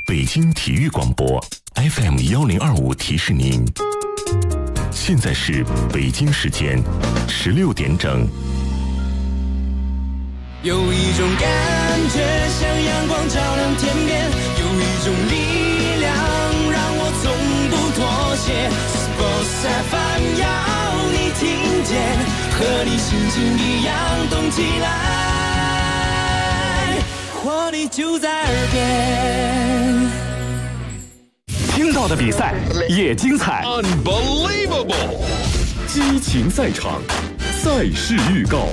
北京体育广播 FM1025提示您，现在是北京时间16点整。 有一种感觉像阳光照亮天边，有一种力量让我从不妥协。Sports FM 要你听见，和你心情一样动起来，活力就在耳边。 听到的比赛也精彩 ，Unbelievable！ 激情赛场，赛事预告。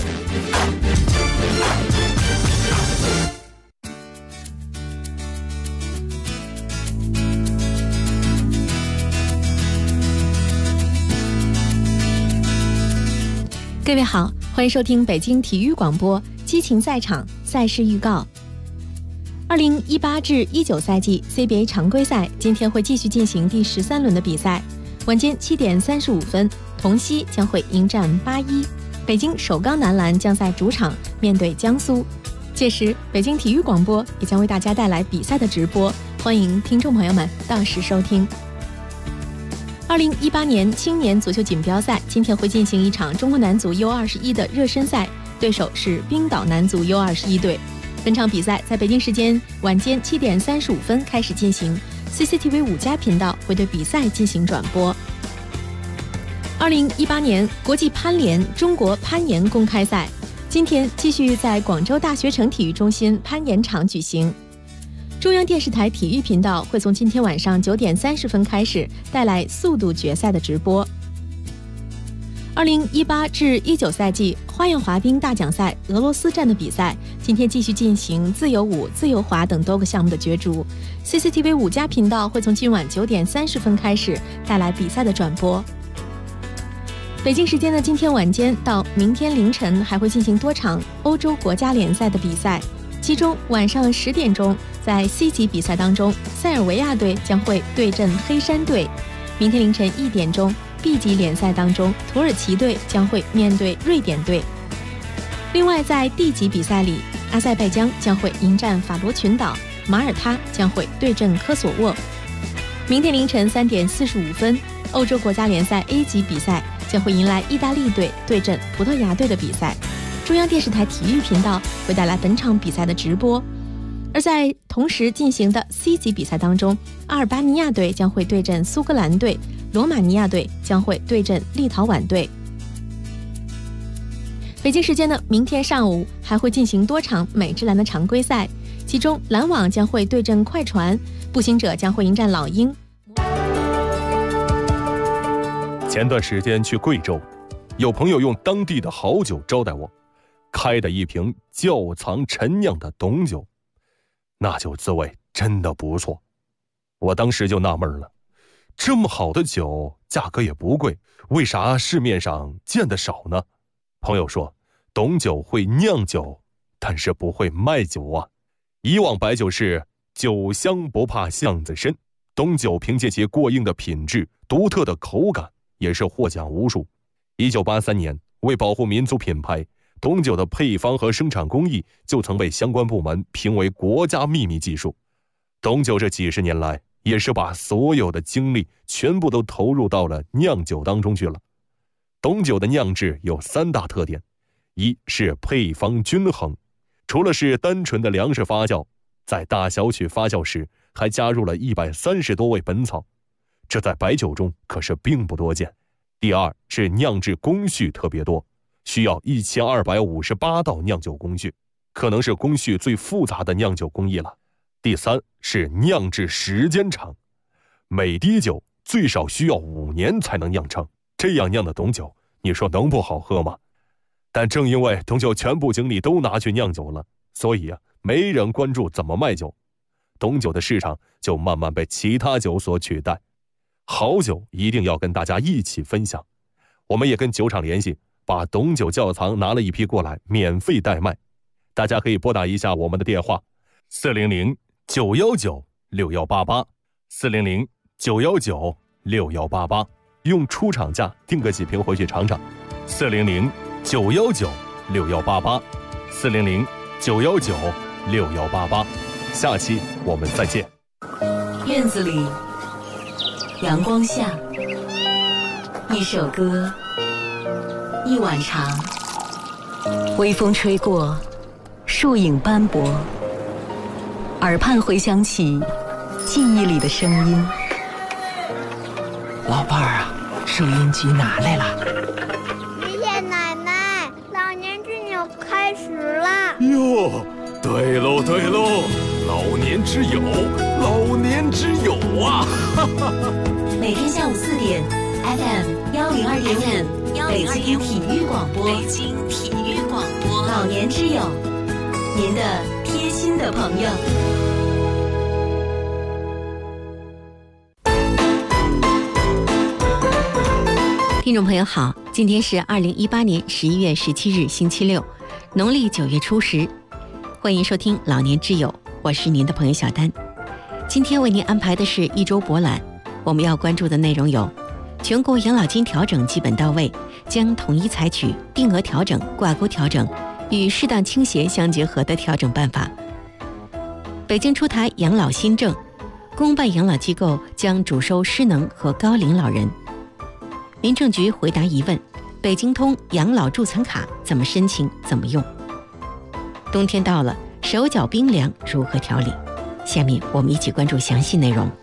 各位好，欢迎收听北京体育广播激情赛场赛事预告。2018至19赛季 CBA 常规赛今天会继续进行第13轮的比赛，晚间7点35分，同曦将会迎战81，北京首钢男篮将在主场面对江苏。届时，北京体育广播也将为大家带来比赛的直播，欢迎听众朋友们到时收听。2018年青年足球锦标赛今天会进行一场中国男足 U21 的热身赛，对手是冰岛男足 U21 队。本场比赛在北京时间晚间7点35分开始进行， CCTV 5+频道会对比赛进行转播。2018年国际攀联中国攀岩公开赛今天继续在广州大学城体育中心攀岩场举行。中央电视台体育频道会从今天晚上9点30分开始带来速度决赛的直播。2018至19赛季花样滑冰大奖赛俄罗斯站的比赛今天继续进行自由舞、自由滑等多个项目的角逐。 CCTV 5+频道会从今晚9点30分开始带来比赛的转播。北京时间的今天晚间到明天凌晨还会进行多场欧洲国家联赛的比赛，其中晚上10点钟在 C 级比赛当中，塞尔维亚队将会对阵黑山队。明天凌晨1点钟 B 级联赛当中，土耳其队将会面对瑞典队。另外在 D 级比赛里，阿塞拜疆将会迎战法罗群岛，马耳他将会对阵科索沃。明天凌晨3点45分，欧洲国家联赛 A 级比赛将会迎来意大利队对阵葡萄牙队的比赛。中央电视台体育频道会带来本场比赛的直播。而在同时进行的 C 级比赛当中，阿尔巴尼亚队将会对阵苏格兰队，罗马尼亚队将会对阵立陶宛队。北京时间的明天上午还会进行多场美职篮的常规赛，其中篮网将会对阵快船，步行者将会迎战老鹰。 前段时间去贵州，有朋友用当地的好酒招待我，开的一瓶窖藏陈酿的董酒，那酒滋味真的不错。我当时就纳闷了，这么好的酒价格也不贵，为啥市面上见得少呢？朋友说，董酒会酿酒，但是不会卖酒啊。以往白酒是酒香不怕巷子深，董酒凭借其过硬的品质、独特的口感，也是获奖无数。1983年，为保护民族品牌，董酒的配方和生产工艺就曾被相关部门评为国家秘密技术。董酒这几十年来，也是把所有的精力全部都投入到了酿酒当中去了。董酒的酿制有3大特点，一是配方均衡，除了是单纯的粮食发酵，在大小曲发酵时还加入了130多味本草，这在白酒中可是并不多见。第二是酿制工序特别多，需要1258道酿酒工序，可能是工序最复杂的酿酒工艺了。第三是酿制时间长，每滴酒最少需要5年才能酿成，这样酿的董酒，你说能不好喝吗？但正因为董酒全部精力都拿去酿酒了，所以没人关注怎么卖酒，董酒的市场就慢慢被其他酒所取代。好酒一定要跟大家一起分享，我们也跟酒厂联系，把董酒窖藏拿了一批过来，免费代卖。大家可以拨打一下我们的电话400-919-6188 400-919-6188，用出厂价订个几瓶回去尝尝。400-919-6188 400-919-6188，下期我们再见。 院子里，阳光下，一首歌，一碗茶，微风吹过，树影斑驳，耳畔回响起记忆里的声音。 老伴儿啊，收音机拿来了。 爷爷奶奶，老年之友开始了。 哟，对喽对喽，老年之友，老年之友啊！ 每天下午4点 ，FM 102.5，北京体育广播，北京体育广播，老年之友，您的贴心的朋友。 听众朋友好，今天是2018年11月17日星期六，农历9月初10，欢迎收听老年之友，我是您的朋友小丹。今天为您安排的是一周博览，我们要关注的内容有：全国养老金调整基本到位，将统一采取定额调整、挂钩调整与适当倾斜相结合的调整办法；北京出台养老新政，公办养老机构将主收失能和高龄老人；民政局回答疑问：北京通养老助残卡怎么申请、怎么用？冬天到了，手脚冰凉如何调理？下面我们一起关注详细内容。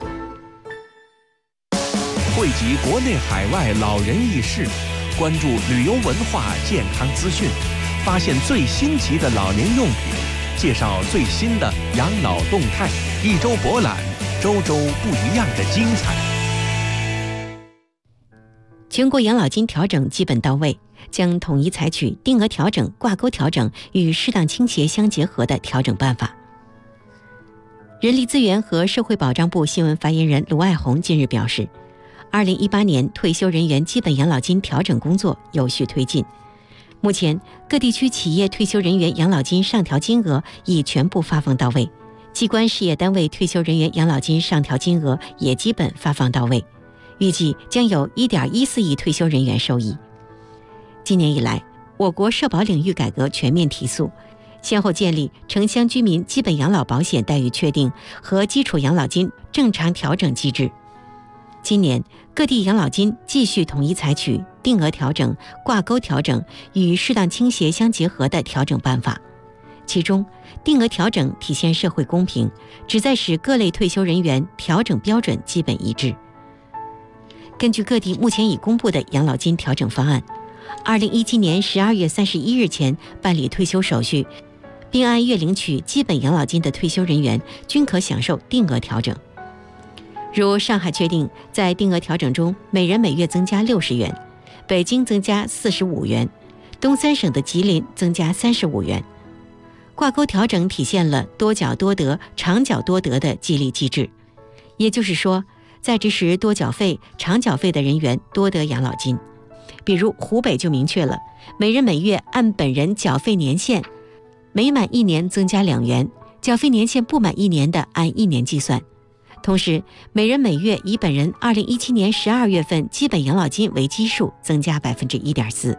汇集国内海外老人轶事，关注旅游文化健康资讯，发现最新奇的老年用品，介绍最新的养老动态。一周博览，周周不一样的精彩。 全国养老金调整基本到位，将统一采取定额调整、挂钩调整与适当倾斜相结合的调整办法。人力资源和社会保障部新闻发言人卢爱红近日表示，2018年退休人员基本养老金调整工作有序推进。目前，各地区企业退休人员养老金上调金额已全部发放到位，机关事业单位退休人员养老金上调金额也基本发放到位，预计将有1.14亿退休人员受益。今年以来，我国社保领域改革全面提速，先后建立城乡居民基本养老保险待遇确定和基础养老金正常调整机制。今年，各地养老金继续统一采取定额调整、挂钩调整与适当倾斜相结合的调整办法。其中，定额调整体现社会公平，旨在使各类退休人员调整标准基本一致。根据各地目前已公布的养老金调整方案，2017年12月31日前办理退休手续，并按月领取基本养老金的退休人员均可享受定额调整。如上海确定在定额调整中每人每月增加60元，北京增加45元，东三省的吉林增加35元。挂钩调整体现了多缴多得、长缴多得的激励机制，也就是说，在职时多缴费、长缴费的人员多得养老金。比如湖北就明确了，每人每月按本人缴费年限，每满1年增加2元，缴费年限不满1年的按1年计算。同时，每人每月以本人2017年12月份基本养老金为基数，增加 1.4%。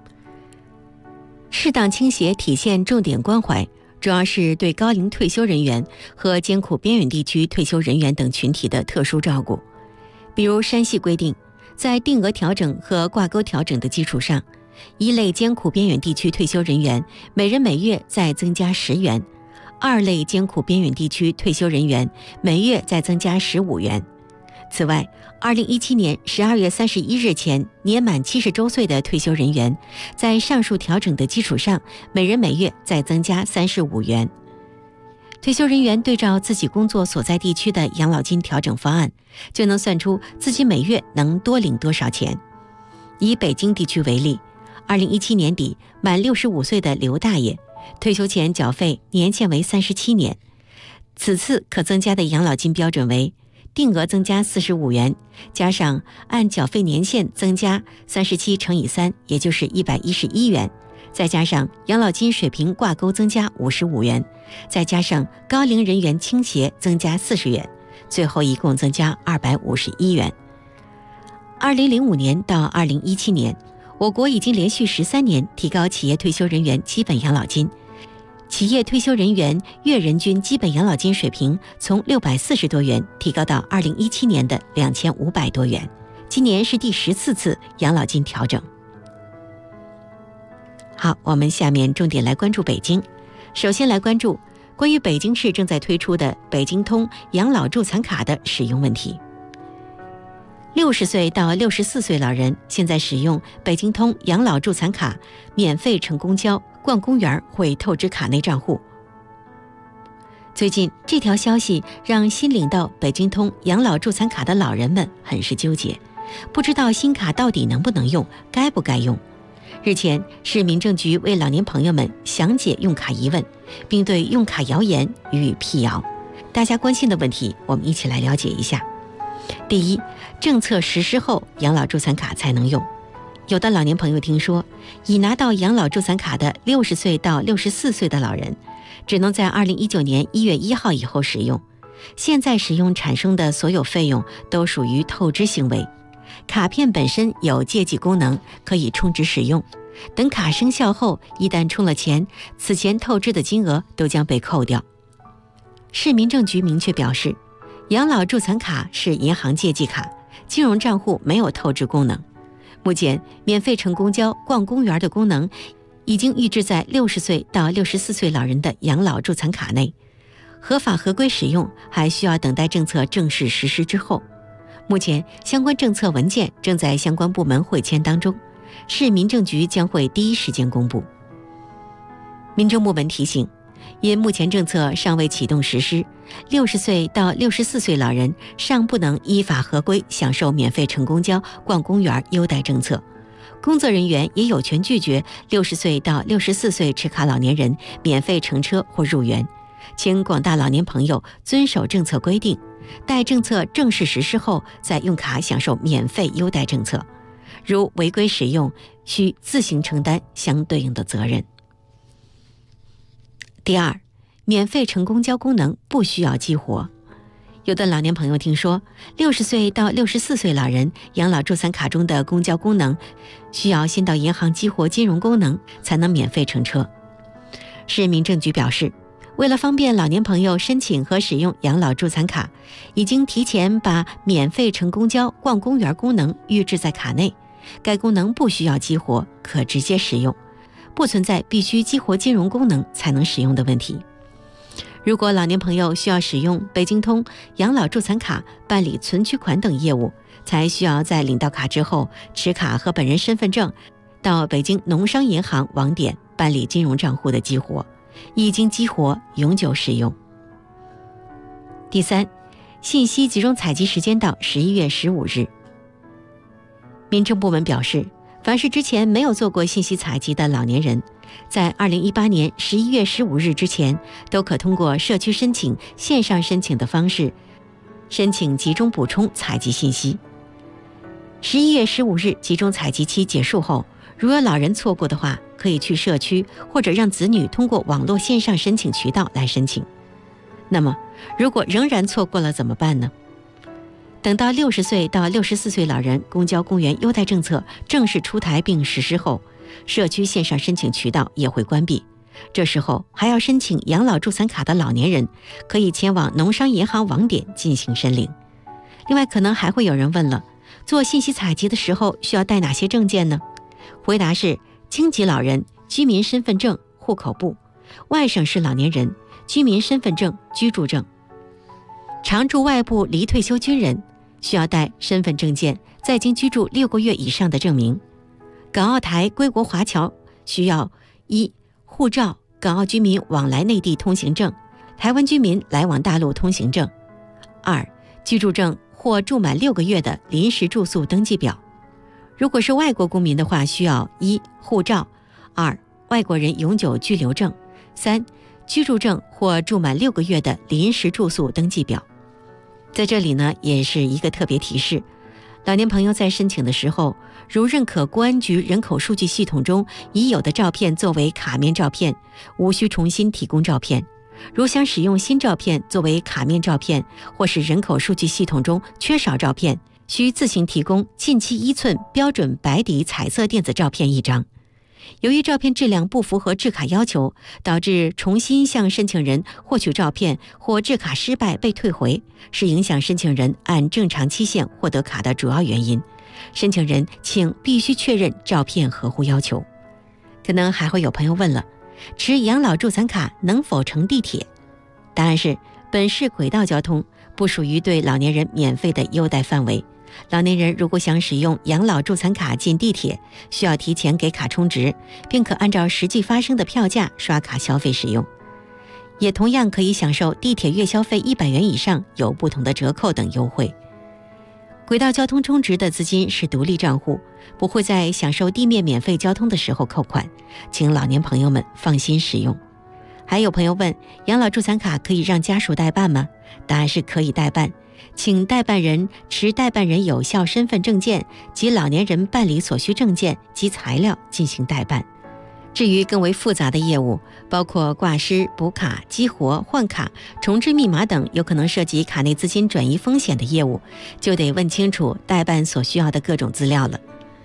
适当倾斜体现重点关怀，主要是对高龄退休人员和艰苦边远地区退休人员等群体的特殊照顾。比如山西规定，在定额调整和挂钩调整的基础上，一类艰苦边远地区退休人员每人每月再增加10元，二类艰苦边远地区退休人员每月再增加15元。此外，2017年12月31日前年满70周岁的退休人员，在上述调整的基础上，每人每月再增加35元。退休人员对照自己工作所在地区的养老金调整方案，就能算出自己每月能多领多少钱。以北京地区为例，2017年底满65岁的刘大爷，退休前缴费年限为37年，此次可增加的养老金标准为定额增加45元，加上按缴费年限增加37乘以3，也就是111元，再加上养老金水平挂钩增加55元，再加上高龄人员倾斜增加40元，最后一共增加251元。2005年到2017年，我国已经连续13年提高企业退休人员基本养老金， 企业退休人员月人均基本养老金水平从640多元提高到2017年的2500多元，今年是第14次养老金调整。好，我们下面重点来关注北京。首先来关注关于北京市正在推出的北京通养老助残卡的使用问题。60岁到64岁老人现在使用北京通养老助残卡免费乘公交、逛公园会透支卡内账户。最近这条消息让新领到北京通养老助残卡的老人们很是纠结，不知道新卡到底能不能用，该不该用。日前，市民政局为老年朋友们详解用卡疑问，并对用卡谣言予以辟谣。大家关心的问题，我们一起来了解一下。第一，政策实施后养老助残卡才能用。有的老年朋友听说，已拿到养老助残卡的60岁到64岁的老人，只能在2019年1月1号以后使用。现在使用产生的所有费用都属于透支行为。卡片本身有借记功能，可以充值使用。等卡生效后，一旦充了钱，此前透支的金额都将被扣掉。市民政局明确表示，养老助残卡是银行借记卡，金融账户没有透支功能。目前，免费乘公交、逛公园的功能已经预置在60岁到64岁老人的养老助残卡内，合法合规使用还需要等待政策正式实施之后。目前，相关政策文件正在相关部门会签当中，市民政局将会第一时间公布。民政部门提醒，因目前政策尚未启动实施，60岁到64岁老人尚不能依法合规享受免费乘公交、逛公园优待政策。工作人员也有权拒绝60岁到64岁持卡老年人免费乘车或入园。请广大老年朋友遵守政策规定，待政策正式实施后再用卡享受免费优待政策。如违规使用，需自行承担相对应的责任。第二，免费乘公交功能不需要激活。有的老年朋友听说，60岁到64岁老人养老助残卡中的公交功能需要先到银行激活金融功能才能免费乘车。市民政局表示，为了方便老年朋友申请和使用养老助残卡，已经提前把免费乘公交、逛公园功能预置在卡内，该功能不需要激活，可直接使用，不存在必须激活金融功能才能使用的问题。如果老年朋友需要使用北京通养老助残卡办理存取款等业务，才需要在领到卡之后，持卡和本人身份证到北京农商银行网点办理金融账户的激活，一经激活永久使用。第三，信息集中采集时间到11月15日。民政部门表示，凡是之前没有做过信息采集的老年人，在2018年11月15日之前，都可通过社区申请、线上申请的方式申请集中补充采集信息。11月15日集中采集期结束后，如有老人错过的话，可以去社区或者让子女通过网络线上申请渠道来申请。那么，如果仍然错过了怎么办呢？等到60岁到64岁老人公交公园优待政策正式出台并实施后，社区线上申请渠道也会关闭。这时候还要申请养老助残卡的老年人，可以前往农商银行网点进行申领。另外，可能还会有人问了，做信息采集的时候需要带哪些证件呢？回答是：京籍老人居民身份证、户口簿；外省市老年人居民身份证、居住证；常驻外部离退休军人需要带身份证件、在京居住6个月以上的证明；港澳台归国华侨需要1护照、港澳居民往来内地通行证、台湾居民来往大陆通行证； 2居住证或住满6个月的临时住宿登记表。如果是外国公民的话，需要1护照、2外国人永久居留证、3居住证或住满6个月的临时住宿登记表。在这里呢，也是一个特别提示，老年朋友在申请的时候，如认可公安局人口数据系统中已有的照片作为卡面照片，无需重新提供照片。如想使用新照片作为卡面照片，或是人口数据系统中缺少照片，需自行提供近期1寸标准白底彩色电子照片1张。 由于照片质量不符合制卡要求，导致重新向申请人获取照片或制卡失败被退回，是影响申请人按正常期限获得卡的主要原因。申请人请必须确认照片合乎要求。可能还会有朋友问了，持养老助残卡能否乘地铁？答案是，本市轨道交通不属于对老年人免费的优待范围。老年人如果想使用养老助残卡进地铁，需要提前给卡充值，并可按照实际发生的票价刷卡消费使用。也同样可以享受地铁月消费100元以上有不同的折扣等优惠。轨道交通充值的资金是独立账户，不会在享受地面免费交通的时候扣款，请老年朋友们放心使用。还有朋友问，养老助残卡可以让家属代办吗？答案是可以代办，请代办人持代办人有效身份证件及老年人办理所需证件及材料进行代办。至于更为复杂的业务，包括挂失、补卡、激活、换卡、重置密码等有可能涉及卡内资金转移风险的业务，就得问清楚代办所需要的各种资料了。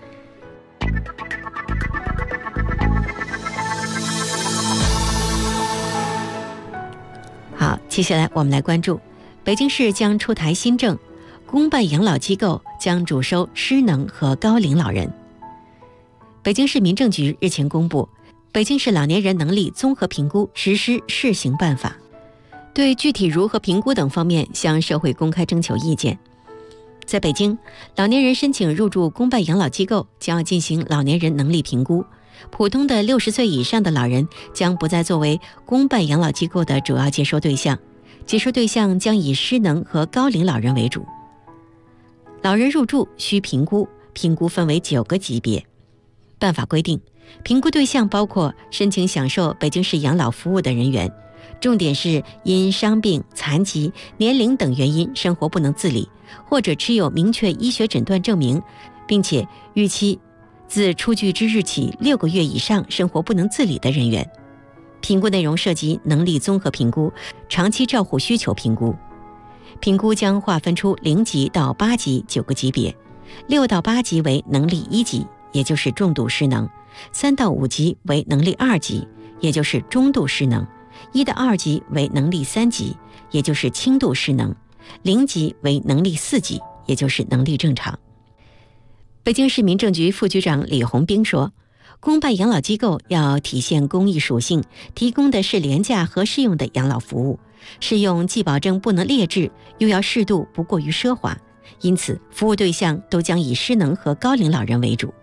好，接下来我们来关注北京市将出台新政，公办养老机构将主收失能和高龄老人。北京市民政局日前公布北京市老年人能力综合评估实施试行办法，对具体如何评估等方面向社会公开征求意见。在北京，老年人申请入住公办养老机构将要进行老年人能力评估，普通的60岁以上的老人将不再作为公办养老机构的主要接收对象，接收对象将以失能和高龄老人为主。老人入住需评估，评估分为9个级别。办法规定，评估对象包括申请享受北京市养老服务的人员，重点是因伤病、残疾、年龄等原因生活不能自理，或者持有明确医学诊断证明，并且逾期自出具之日起6个月以上生活不能自理的人员。评估内容涉及能力综合评估、长期照护需求评估。评估将划分出0级到8级9个级别，6到8级为能力1级，也就是重度失能；3到5级为能力2级，也就是中度失能；1到2级为能力3级，也就是轻度失能；0级为能力4级，也就是能力正常。北京市民政局副局长李红兵说，公办养老机构要体现公益属性，提供的是廉价和适用的养老服务，适用既保证不能劣质，又要适度不过于奢华，因此服务对象都将以失能和高龄老人为主。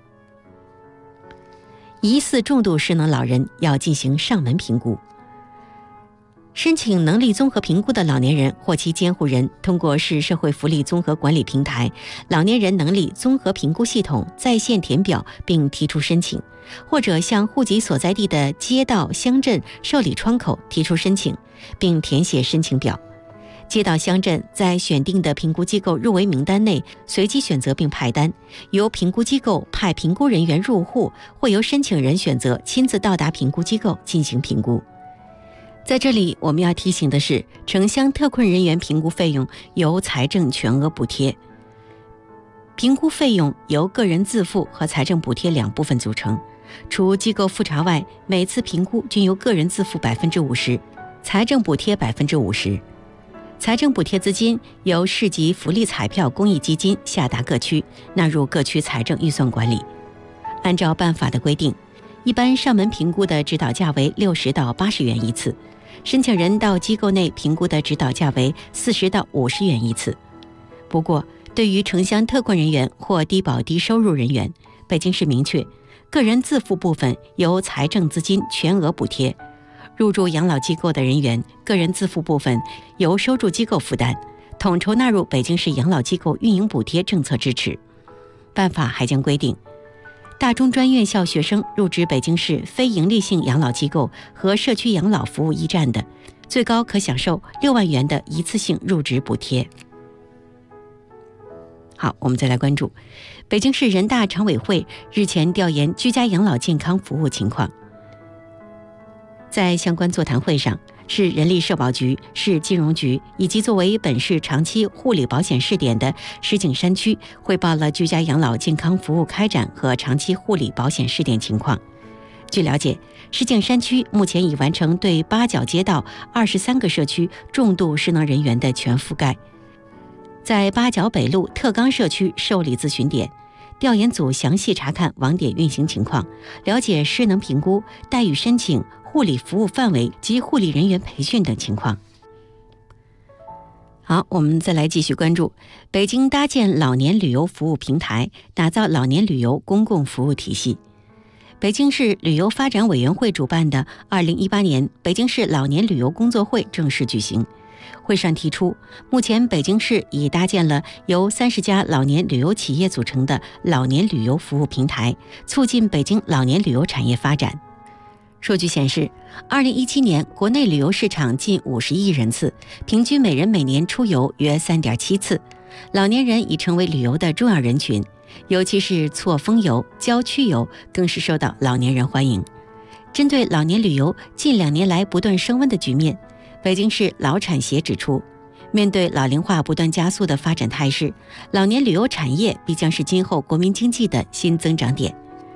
疑似重度失能老人要进行上门评估。申请能力综合评估的老年人或其监护人，通过市社会福利综合管理平台老年人能力综合评估系统在线填表并提出申请，或者向户籍所在地的街道、乡镇受理窗口提出申请，并填写申请表。街道、乡镇在选定的评估机构入围名单内随机选择并派单，由评估机构派评估人员入户，或由申请人选择亲自到达评估机构进行评估。在这里我们要提醒的是，城乡特困人员评估费用由财政全额补贴。评估费用由个人自付和财政补贴2部分组成，除机构复查外，每次评估均由个人自付50%，财政补贴50%。财政补贴资金由市级福利彩票公益基金下达各区，纳入各区财政预算管理。按照办法的规定，一般上门评估的指导价为60到80元一次，申请人到机构内评估的指导价为40到50元一次。不过，对于城乡特困人员或低保低收入人员，北京市明确，个人自付部分由财政资金全额补贴。入住养老机构的人员，个人自付部分由收住机构负担，统筹纳入北京市养老机构运营补贴政策支持。办法还将规定，大中专院校学生入职北京市非营利性养老机构和社区养老服务驿站的，最高可享受6万元的一次性入职补贴。好，我们再来关注北京市人大常委会日前调研居家养老健康服务情况。在相关座谈会上，市人力社保局、市金融局以及作为本市长期护理保险试点的石景山区汇报了居家养老健康服务开展和长期护理保险试点情况。 据了解，石景山区目前已完成对八角街道23个社区重度失能人员的全覆盖。在八角北路特岗社区受理咨询点，调研组详细查看网点运行情况，了解失能评估、待遇申请、护理服务范围及护理人员培训等情况。好，我们再来继续关注北京搭建老年旅游服务平台，打造老年旅游公共服务体系。北京市旅游发展委员会主办的2018年北京市老年旅游工作会正式举行。会上提出，目前北京市已搭建了由30家老年旅游企业组成的老年旅游服务平台，促进北京老年旅游产业发展。数据显示，2017年国内旅游市场近50亿人次，平均每人每年出游约3.7次。老年人已成为旅游的重要人群，尤其是错峰游、郊区游更是受到老年人欢迎。针对老年旅游近2年来不断升温的局面，北京市老产协指出，面对老龄化不断加速的发展态势，老年旅游产业必将是今后国民经济的新增长点。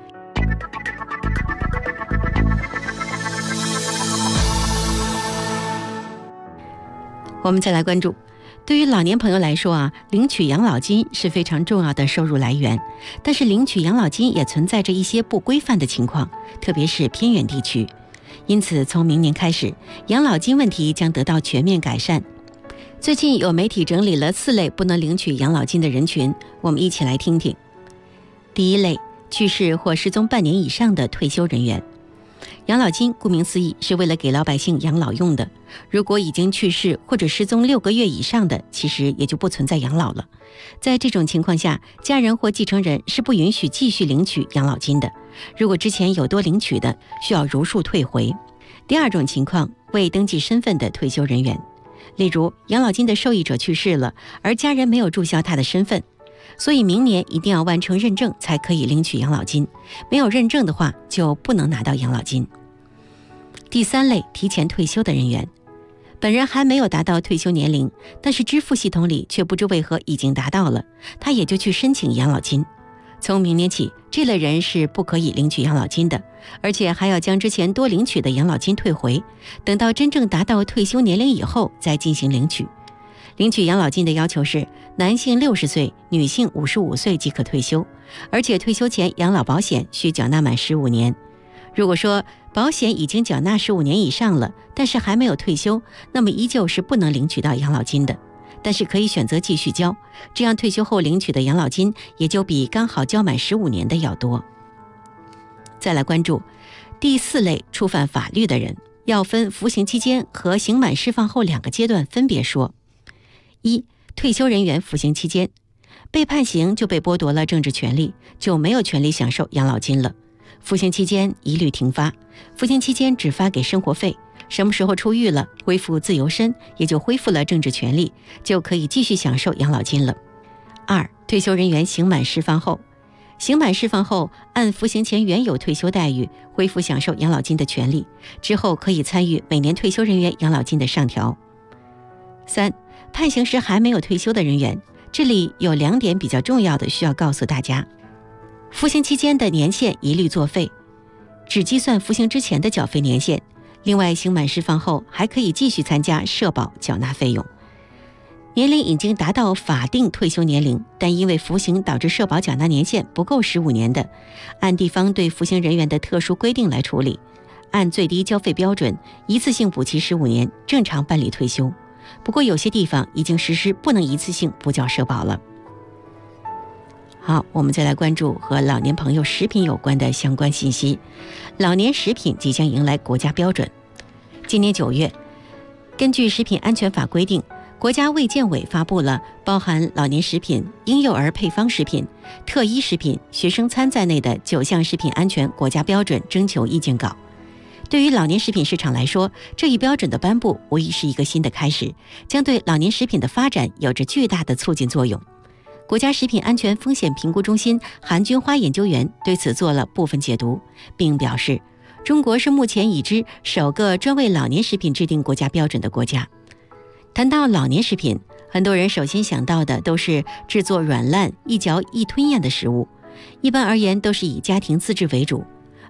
我们再来关注，对于老年朋友来说领取养老金是非常重要的收入来源，但是领取养老金也存在着一些不规范的情况，特别是偏远地区。因此，从明年开始，养老金问题将得到全面改善。最近有媒体整理了4类不能领取养老金的人群，我们一起来听听。第一类，去世或失踪半年以上的退休人员。养老金顾名思义是为了给老百姓养老用的，如果已经去世或者失踪6个月以上的，其实也就不存在养老了。在这种情况下，家人或继承人是不允许继续领取养老金的，如果之前有多领取的，需要如数退回。第二种情况，未登记身份的退休人员，例如养老金的受益者去世了，而家人没有注销他的身份，所以明年一定要完成认证才可以领取养老金，没有认证的话就不能拿到养老金。第三类，提前退休的人员，本人还没有达到退休年龄，但是支付系统里却不知为何已经达到了，他也就去申请养老金。从明年起，这类人是不可以领取养老金的，而且还要将之前多领取的养老金退回，等到真正达到退休年龄以后再进行领取。领取养老金的要求是男性60岁，女性55岁即可退休，而且退休前养老保险需缴纳满15年。如果说保险已经缴纳15年以上了，但是还没有退休，那么依旧是不能领取到养老金的，但是可以选择继续交，这样退休后领取的养老金也就比刚好交满15年的要多。再来关注第4类，触犯法律的人，要分服刑期间和刑满释放后2个阶段分别说。1. 退休人员服刑期间，被判刑就被剥夺了政治权利，就没有权利享受养老金了。服刑期间一律停发，服刑期间只发给生活费，什么时候出狱了，恢复自由身，也就恢复了政治权利，就可以继续享受养老金了。2. 退休人员刑满释放后，刑满释放后按服刑前原有退休待遇恢复享受养老金的权利，之后可以参与每年退休人员养老金的上调。3. 判刑时还没有退休的人员，这里有2点比较重要的需要告诉大家。服刑期间的年限一律作废，只计算服刑之前的缴费年限，另外刑满释放后还可以继续参加社保缴纳费用。年龄已经达到法定退休年龄，但因为服刑导致社保缴纳年限不够15年的，按地方对服刑人员的特殊规定来处理，按最低交费标准一次性补齐15年，正常办理退休。不过有些地方已经实施不能一次性补缴社保了。好，我们再来关注和老年朋友食品有关的相关信息。老年食品即将迎来国家标准。今年9月，根据食品安全法规定，国家卫健委发布了包含老年食品、婴幼儿配方食品、特医食品、学生餐在内的9项食品安全国家标准征求意见稿。对于老年食品市场来说，这一标准的颁布无疑是一个新的开始，将对老年食品的发展有着巨大的促进作用。国家食品安全风险评估中心韩军花研究员对此做了部分解读，并表示，中国是目前已知首个专为老年食品制定国家标准的国家。谈到老年食品，很多人首先想到的都是制作软烂、一嚼一吞咽的食物，一般而言都是以家庭自制为主。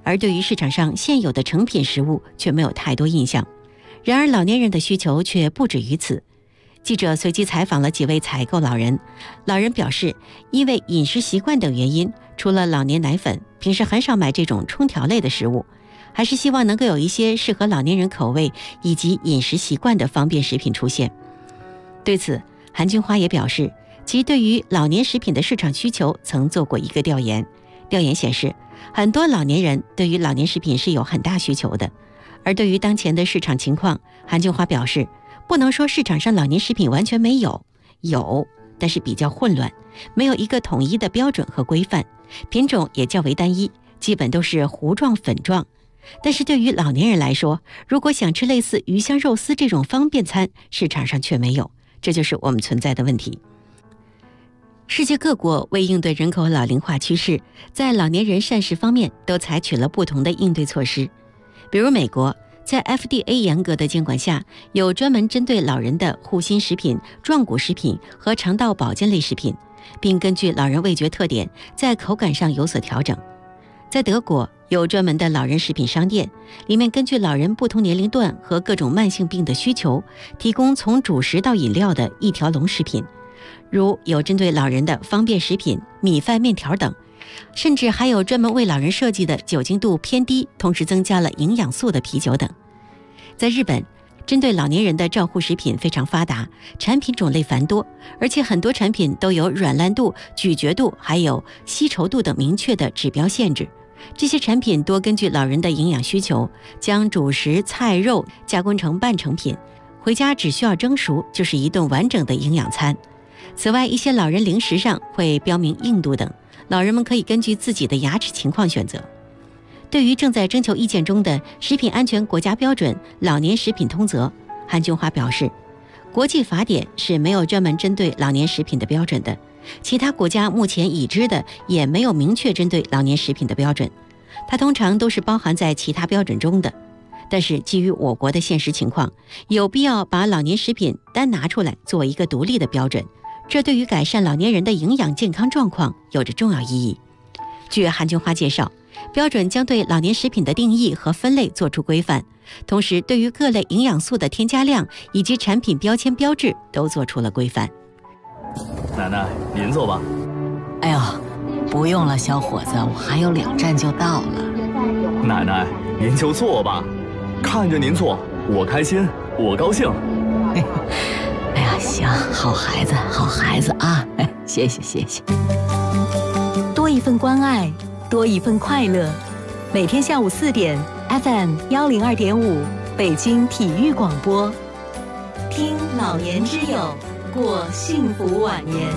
而对于市场上现有的成品食物却没有太多印象。然而老年人的需求却不止于此。记者随机采访了几位采购老人，老人表示，因为饮食习惯等原因，除了老年奶粉，平时很少买这种冲调类的食物，还是希望能够有一些适合老年人口味以及饮食习惯的方便食品出现。对此，韩君花也表示，其对于老年食品的市场需求曾做过一个调研，调研显示，很多老年人对于老年食品是有很大需求的。而对于当前的市场情况，韩俊华表示，不能说市场上老年食品完全没有，有，但是比较混乱，没有一个统一的标准和规范，品种也较为单一，基本都是糊状粉状。但是对于老年人来说，如果想吃类似鱼香肉丝这种方便餐，市场上却没有，这就是我们存在的问题。世界各国为应对人口老龄化趋势，在老年人膳食方面都采取了不同的应对措施。比如美国，在 FDA 严格的监管下，有专门针对老人的护心食品、壮骨食品和肠道保健类食品，并根据老人味觉特点，在口感上有所调整。在德国，有专门的老人食品商店，里面根据老人不同年龄段和各种慢性病的需求，提供从主食到饮料的一条龙食品，如有针对老人的方便食品、米饭、面条等，甚至还有专门为老人设计的酒精度偏低，同时增加了营养素的啤酒等。在日本，针对老年人的照护食品非常发达，产品种类繁多，而且很多产品都有软烂度、咀嚼度还有稀稠度等明确的指标限制。这些产品多根据老人的营养需求，将主食、菜、肉加工成半成品，回家只需要蒸熟，就是一顿完整的营养餐。此外，一些老人零食上会标明硬度等，老人们可以根据自己的牙齿情况选择。对于正在征求意见中的食品安全国家标准《老年食品通则》，韩俊华表示，国际法典是没有专门针对老年食品的标准的，其他国家目前已知的也没有明确针对老年食品的标准，它通常都是包含在其他标准中的。但是基于我国的现实情况，有必要把老年食品单拿出来作为一个独立的标准，这对于改善老年人的营养健康状况有着重要意义。据韩俊华介绍，标准将对老年食品的定义和分类做出规范，同时对于各类营养素的添加量以及产品标签标志都做出了规范。 奶奶，您坐吧。 哎呦，不用了，小伙子，我还有2站就到了。 奶奶，您就坐吧，看着您坐，我开心，我高兴。 哎呀，行，好孩子，好孩子啊！谢谢，谢谢。多一份关爱，多一份快乐。每天下午4点 ，FM 102.5，北京体育广播，听老年之友，过幸福晚年。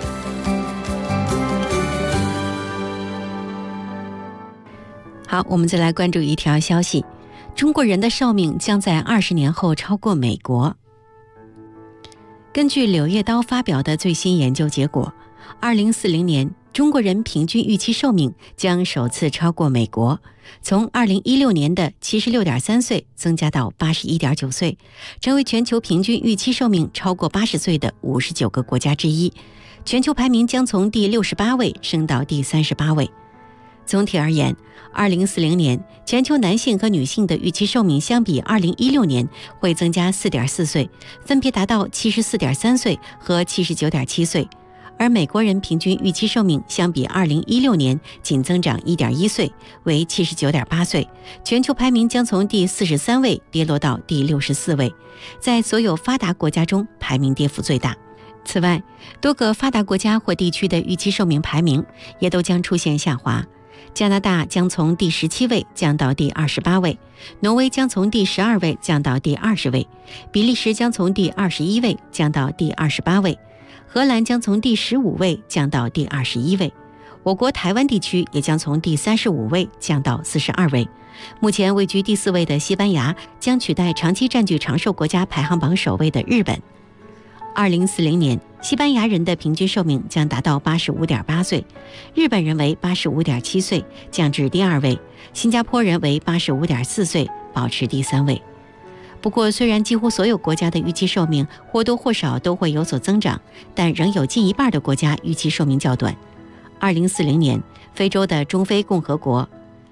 好，我们再来关注一条消息：中国人的寿命将在20年后超过美国。根据《柳叶刀》发表的最新研究结果，2040年中国人平均预期寿命将首次超过美国，从2016年的76.3岁增加到81.9岁，成为全球平均预期寿命超过80岁的59个国家之一。全球排名将从第68位升到第38位。总体而言，2040年全球男性和女性的预期寿命相比2016年会增加4.4岁，分别达到74.3岁和79.7岁。而美国人平均预期寿命相比2016年仅增长1.1岁，为79.8岁，全球排名将从第43位跌落到第64位，在所有发达国家中排名跌幅最大。此外，多个发达国家或地区的预期寿命排名也都将出现下滑。加拿大将从第17位降到第28位，挪威将从第12位降到第20位，比利时将从第21位降到第28位，荷兰将从第15位降到第21位，我国台湾地区也将从第35位降到42位。目前位居第4位的西班牙将取代长期占据长寿国家排行榜首位的日本。2040年，西班牙人的平均寿命将达到85.8岁，日本人为85.7岁，降至第2位，新加坡人为85.4岁，保持第3位。不过，虽然几乎所有国家的预期寿命或多或少都会有所增长，但仍有近一半的国家预期寿命较短。2040年，非洲的中非共和国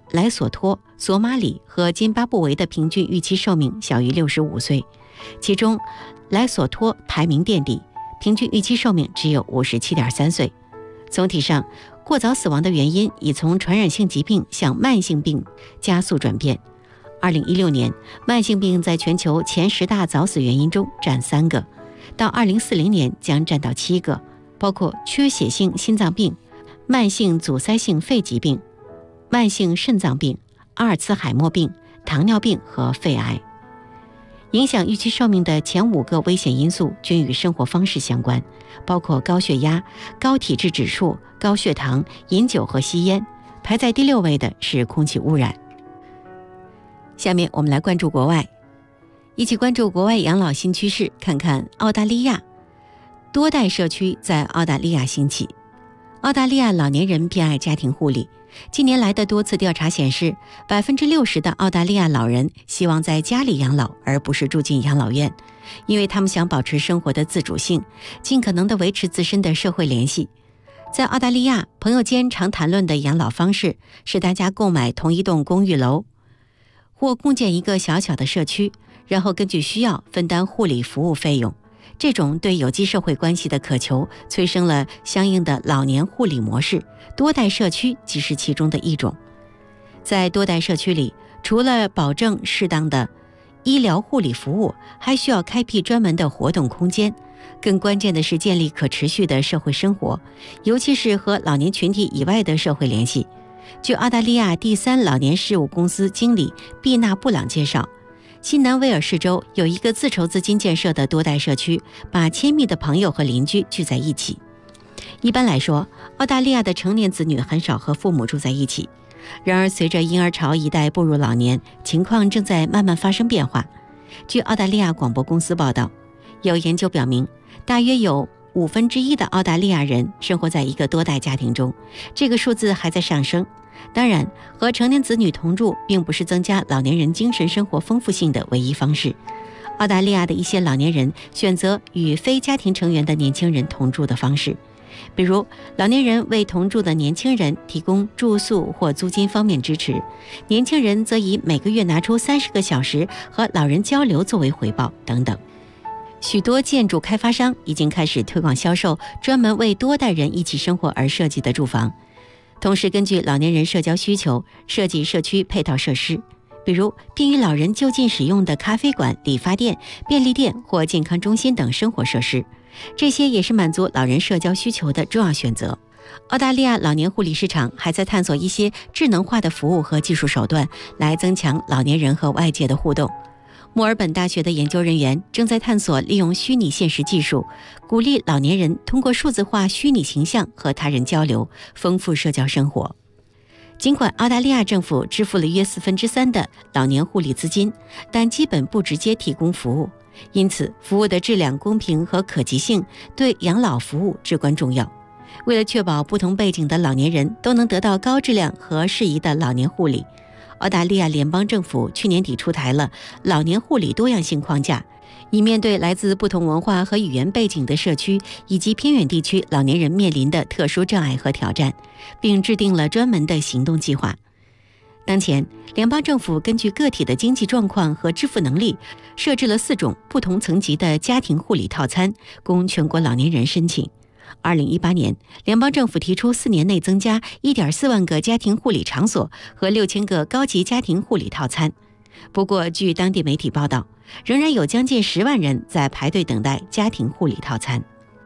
莱索托、索马里和津巴布韦的平均预期寿命小于65岁，其中莱索托排名垫底，平均预期寿命只有57.3岁。总体上，过早死亡的原因已从传染性疾病向慢性病加速转变。2016年，慢性病在全球前10大早死原因中占3个，到2040年将占到7个，包括缺血性心脏病、慢性阻塞性肺疾病、慢性肾脏病、阿尔茨海默病、糖尿病和肺癌。影响预期寿命的前5个危险因素均与生活方式相关，包括高血压、高体质指数、高血糖、饮酒和吸烟。排在第6位的是空气污染。下面我们来关注国外，一起关注国外养老新趋势，看看澳大利亚多代社区在澳大利亚兴起。澳大利亚老年人偏爱家庭护理。近年来的多次调查显示，60%的澳大利亚老人希望在家里养老，而不是住进养老院，因为他们想保持生活的自主性，尽可能地维持自身的社会联系。在澳大利亚，朋友间常谈论的养老方式是大家购买同一栋公寓楼，或共建一个小小的社区，然后根据需要分担护理服务费用。这种对有机社会关系的渴求催生了相应的老年护理模式，多代社区即是其中的一种。在多代社区里，除了保证适当的医疗护理服务，还需要开辟专门的活动空间，更关键的是建立可持续的社会生活，尤其是和老年群体以外的社会联系。据澳大利亚第3老年事务公司经理毕纳布朗介绍，新南威尔士州有一个自筹资金建设的多代社区，把亲密的朋友和邻居聚在一起。一般来说，澳大利亚的成年子女很少和父母住在一起。然而，随着婴儿潮一代步入老年，情况正在慢慢发生变化。据澳大利亚广播公司报道，有研究表明，大约有1/5的澳大利亚人生活在一个多代家庭中，这个数字还在上升。当然，和成年子女同住并不是增加老年人精神生活丰富性的唯一方式。澳大利亚的一些老年人选择与非家庭成员的年轻人同住的方式，比如老年人为同住的年轻人提供住宿或租金方面支持，年轻人则以每个月拿出30个小时和老人交流作为回报等等。许多建筑开发商已经开始推广销售专门为多代人一起生活而设计的住房，同时根据老年人社交需求设计社区配套设施，比如便于老人就近使用的咖啡馆、理发店、便利店或健康中心等生活设施，这些也是满足老人社交需求的重要选择。澳大利亚老年护理市场还在探索一些智能化的服务和技术手段，来增强老年人和外界的互动。墨尔本大学的研究人员正在探索利用虚拟现实技术，鼓励老年人通过数字化虚拟形象和他人交流，丰富社交生活。尽管澳大利亚政府支付了约3/4的老年护理资金，但基本不直接提供服务，因此服务的质量、公平和可及性对养老服务至关重要。为了确保不同背景的老年人都能得到高质量和适宜的老年护理，澳大利亚联邦政府去年底出台了老年护理多样性框架，以面对来自不同文化和语言背景的社区以及偏远地区老年人面临的特殊障碍和挑战，并制定了专门的行动计划。当前，联邦政府根据个体的经济状况和支付能力，设置了4种不同层级的家庭护理套餐，供全国老年人申请。2018年，联邦政府提出4年内增加 1.4 万个家庭护理场所和6000个高级家庭护理套餐。不过，据当地媒体报道，仍然有将近10万人在排队等待家庭护理套餐。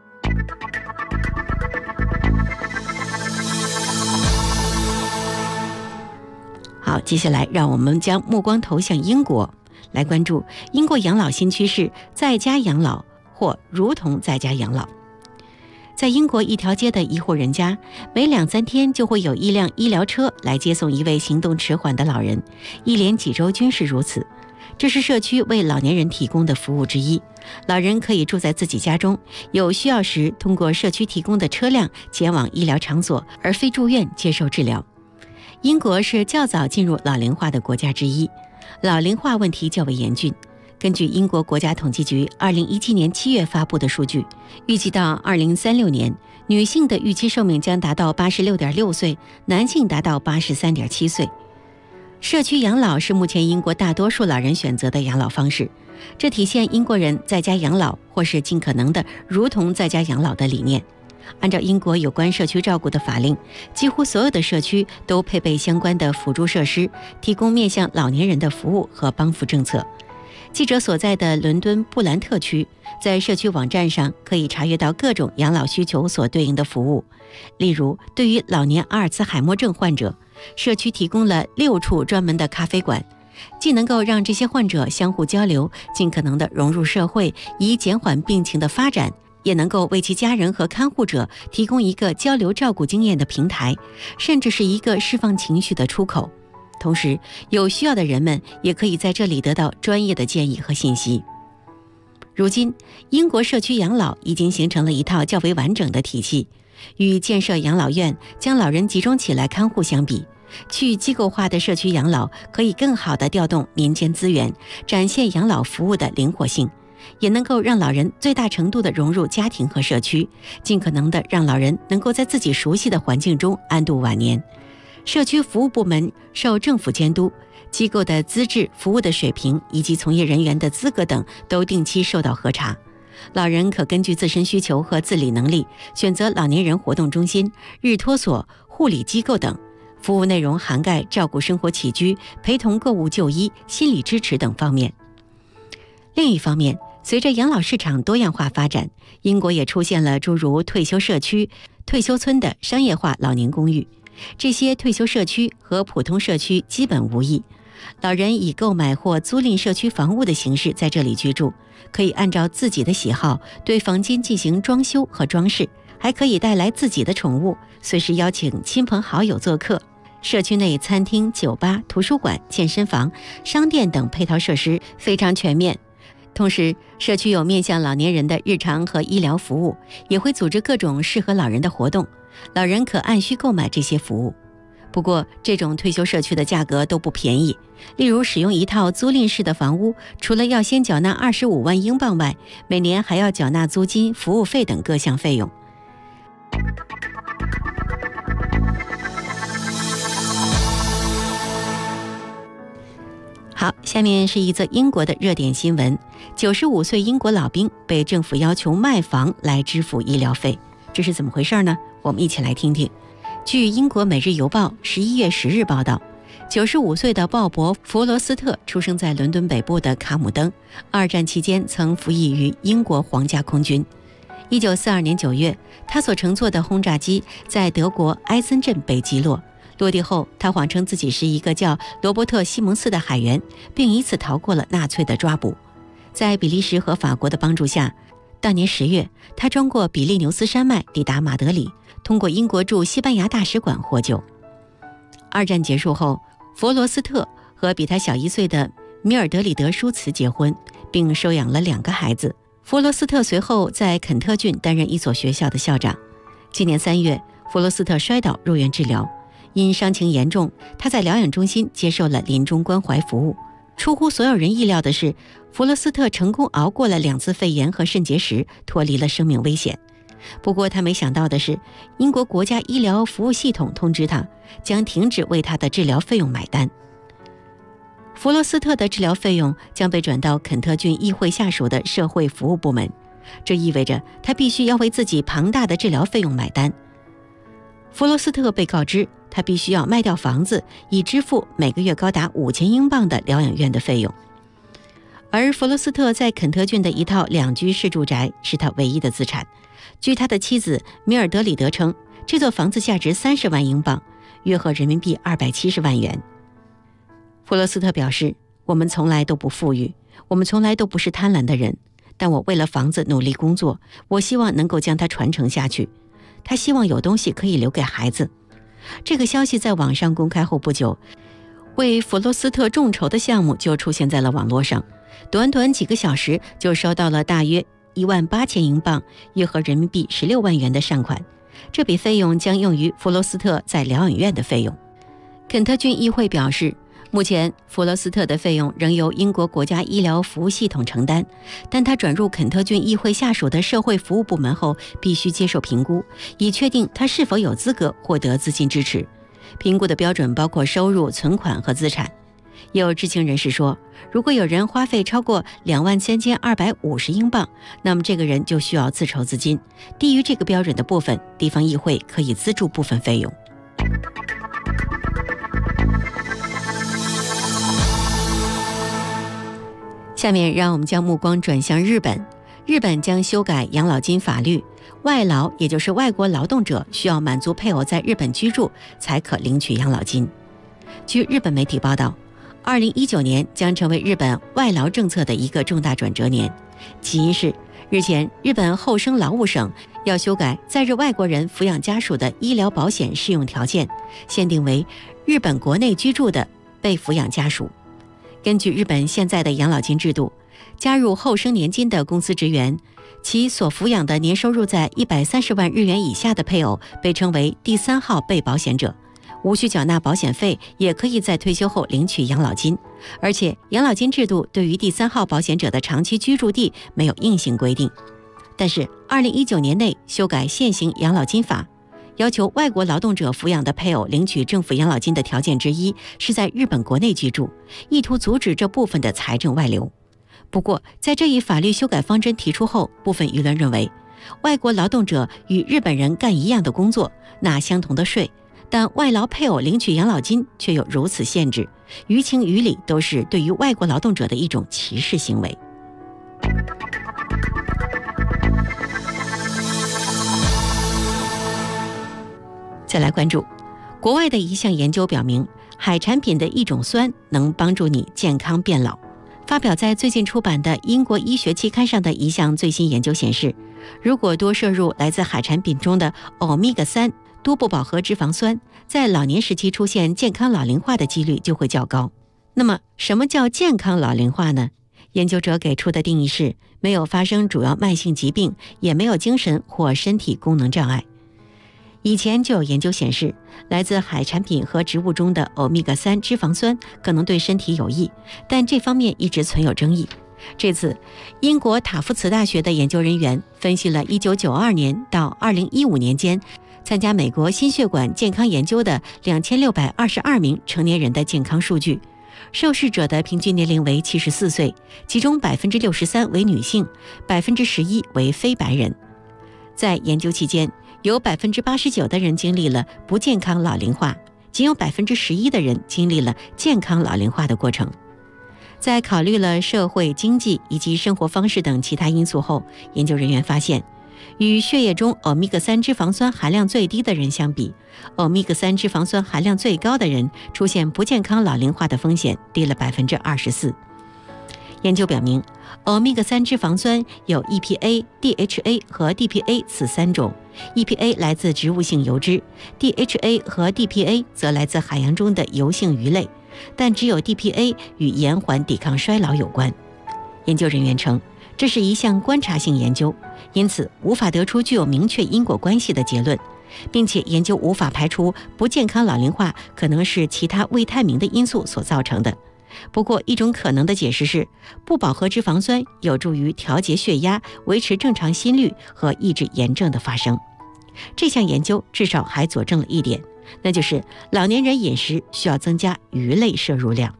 好，接下来让我们将目光投向英国，来关注英国养老新趋势：在家养老或如同在家养老。在英国一条街的一户人家，每2-3天就会有一辆医疗车来接送一位行动迟缓的老人，一连几周均是如此。这是社区为老年人提供的服务之一，老人可以住在自己家中，有需要时通过社区提供的车辆前往医疗场所，而非住院接受治疗。英国是较早进入老龄化的国家之一，老龄化问题较为严峻。根据英国国家统计局2017年7月发布的数据，预计到2036年，女性的预期寿命将达到86.6岁，男性达到83.7岁。 社区养老是目前英国大多数老人选择的养老方式，这体现英国人在家养老或是尽可能的如同在家养老的理念。按照英国有关社区照顾的法令，几乎所有的社区都配备相关的辅助设施，提供面向老年人的服务和帮扶政策。记者所在的伦敦布兰特区，在社区网站上可以查阅到各种养老需求所对应的服务。例如，对于老年阿尔茨海默症患者，社区提供了6处专门的咖啡馆，既能够让这些患者相互交流，尽可能的融入社会，以减缓病情的发展，也能够为其家人和看护者提供一个交流照顾经验的平台，甚至是一个释放情绪的出口。同时，有需要的人们也可以在这里得到专业的建议和信息。如今，英国社区养老已经形成了一套较为完整的体系。与建设养老院将老人集中起来看护相比，去机构化的社区养老可以更好地调动民间资源，展现养老服务的灵活性，也能够让老人最大程度地融入家庭和社区，尽可能地让老人能够在自己熟悉的环境中安度晚年。社区服务部门受政府监督，机构的资质、服务的水平以及从业人员的资格等都定期受到核查。老人可根据自身需求和自理能力，选择老年人活动中心、日托所、护理机构等。服务内容涵盖照顾生活起居、陪同购物就医、心理支持等方面。另一方面，随着养老市场多样化发展，英国也出现了诸如退休社区、退休村的商业化老年公寓。这些退休社区和普通社区基本无异，老人以购买或租赁社区房屋的形式在这里居住，可以按照自己的喜好对房间进行装修和装饰，还可以带来自己的宠物，随时邀请亲朋好友做客。社区内餐厅、酒吧、图书馆、健身房、商店等配套设施非常全面。同时，社区有面向老年人的日常和医疗服务，也会组织各种适合老人的活动，老人可按需购买这些服务。不过，这种退休社区的价格都不便宜。例如，使用一套租赁式的房屋，除了要先缴纳25万英镑外，每年还要缴纳租金、服务费等各项费用。好，下面是一则英国的热点新闻：95岁英国老兵被政府要求卖房来支付医疗费，这是怎么回事呢？我们一起来听听。据英国《每日邮报》11月10日报道，95岁的鲍勃·弗罗斯特出生在伦敦北部的卡姆登，二战期间曾服役于英国皇家空军。1942年9月，他所乘坐的轰炸机在德国埃森镇被击落。落地后，他谎称自己是一个叫罗伯特·西蒙斯的海员，并以此逃过了纳粹的抓捕。在比利时和法国的帮助下，当年10月，他穿过比利牛斯山脉抵达马德里，通过英国驻西班牙大使馆获救。二战结束后，弗罗斯特和比他小1岁的米尔德里德·舒茨结婚，并收养了2个孩子。弗罗斯特随后在肯特郡担任一所学校的校长。今年3月，弗罗斯特摔倒入院治疗，因伤情严重，他在疗养中心接受了临终关怀服务。出乎所有人意料的是，弗罗斯特成功熬过了2次肺炎和肾结石，脱离了生命危险。不过他没想到的是，英国国家医疗服务系统通知他将停止为他的治疗费用买单。弗罗斯特的治疗费用将被转到肯特郡议会下属的社会服务部门，这意味着他必须要为自己庞大的治疗费用买单。弗罗斯特被告知他必须要卖掉房子，以支付每个月高达5000英镑的疗养院的费用。而弗罗斯特在肯特郡的一套2居室住宅是他唯一的资产。据他的妻子米尔德里德称，这座房子价值30万英镑，约合人民币270万元。弗罗斯特表示，我们从来都不富裕，我们从来都不是贪婪的人，但我为了房子努力工作，我希望能够将它传承下去。他希望有东西可以留给孩子。这个消息在网上公开后不久，为弗罗斯特众筹的项目就出现在了网络上，短短几个小时就收到了大约18000英镑，约合人民币16万元的善款。这笔费用将用于弗罗斯特在疗养院的费用。肯特郡议会表示，目前弗罗斯特的费用仍由英国国家医疗服务系统承担，但他转入肯特郡议会下属的社会服务部门后必须接受评估，以确定他是否有资格获得资金支持。 评估的标准包括收入、存款和资产。有知情人士说，如果有人花费超过23250英镑，那么这个人就需要自筹资金，低于这个标准的部分，地方议会可以资助部分费用。下面让我们将目光转向日本。日本将修改养老金法律，外劳也就是外国劳动者需要满足配偶在日本居住才可领取养老金。据日本媒体报道，2019年将成为日本外劳政策的一个重大转折年。起因是日前日本厚生劳务省要修改在日外国人抚养家属的医疗保险适用条件，限定为日本国内居住的被抚养家属。根据日本现在的养老金制度，加入厚生年金的公司职员，其所抚养的年收入在130万日元以下的配偶被称为第3号被保险者，无需缴纳保险费，也可以在退休后领取养老金。而且养老金制度对于第3号保险者的长期居住地没有硬性规定。但是2019年内修改现行养老金法，要求外国劳动者抚养的配偶领取政府养老金的条件之一是在日本国内居住，意图阻止这部分的财政外流。不过在这一法律修改方针提出后，部分舆论认为，外国劳动者与日本人干一样的工作，纳相同的税，但外劳配偶领取养老金却有如此限制，于情于理都是对于外国劳动者的一种歧视行为。再来关注国外的一项研究表明，海产品的一种酸能帮助你健康变老。发表在最近出版的英国医学期刊上的一项最新研究显示，如果多摄入来自海产品中的欧米伽3多不饱和脂肪酸，在老年时期出现健康老龄化的几率就会较高。那么什么叫健康老龄化呢？研究者给出的定义是，没有发生主要慢性疾病，也没有精神或身体功能障碍。以前就有研究显示，来自海产品和植物中的欧米伽3脂肪酸可能对身体有益，但这方面一直存有争议。这次，英国塔夫茨大学的研究人员分析了1992年到2015年间参加美国心血管健康研究的2622名成年人的健康数据，受试者的平均年龄为74岁，其中63%为女性，11%为非白人。在研究期间，有89%的人经历了不健康老龄化，仅有11%的人经历了健康老龄化的过程。在考虑了社会、经济以及生活方式等其他因素后，研究人员发现，与血液中欧米伽3脂肪酸含量最低的人相比，欧米伽3脂肪酸含量最高的人出现不健康老龄化的风险低了24%。研究表明，欧米伽3脂肪酸有 EPA、DHA 和 DPA 此3种。EPA 来自植物性油脂， DHA 和 DPA 则来自海洋中的油性鱼类，但只有 DPA 与延缓抵抗衰老有关。研究人员称，这是一项观察性研究，因此无法得出具有明确因果关系的结论，并且研究无法排除不健康老龄化可能是其他未探明的因素所造成的。不过，一种可能的解释是，不饱和脂肪酸有助于调节血压、维持正常心率和抑制炎症的发生。这项研究至少还佐证了一点，那就是老年人饮食需要增加鱼类摄入量。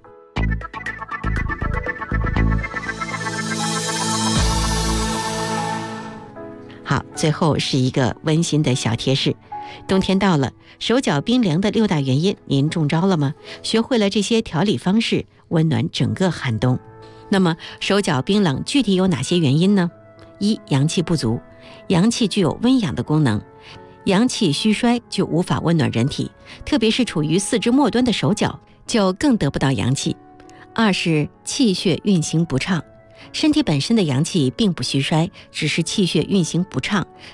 好，最后是一个温馨的小贴士。冬天到了，手脚冰凉的6大原因您中招了吗？学会了这些调理方式，温暖整个寒冬。那么手脚冰冷具体有哪些原因呢？1. 阳气不足。阳气具有温养的功能，阳气虚衰就无法温暖人体，特别是处于四肢末端的手脚就更得不到阳气。2是气血运行不畅。身体本身的阳气并不虚衰，只是气血运行不畅，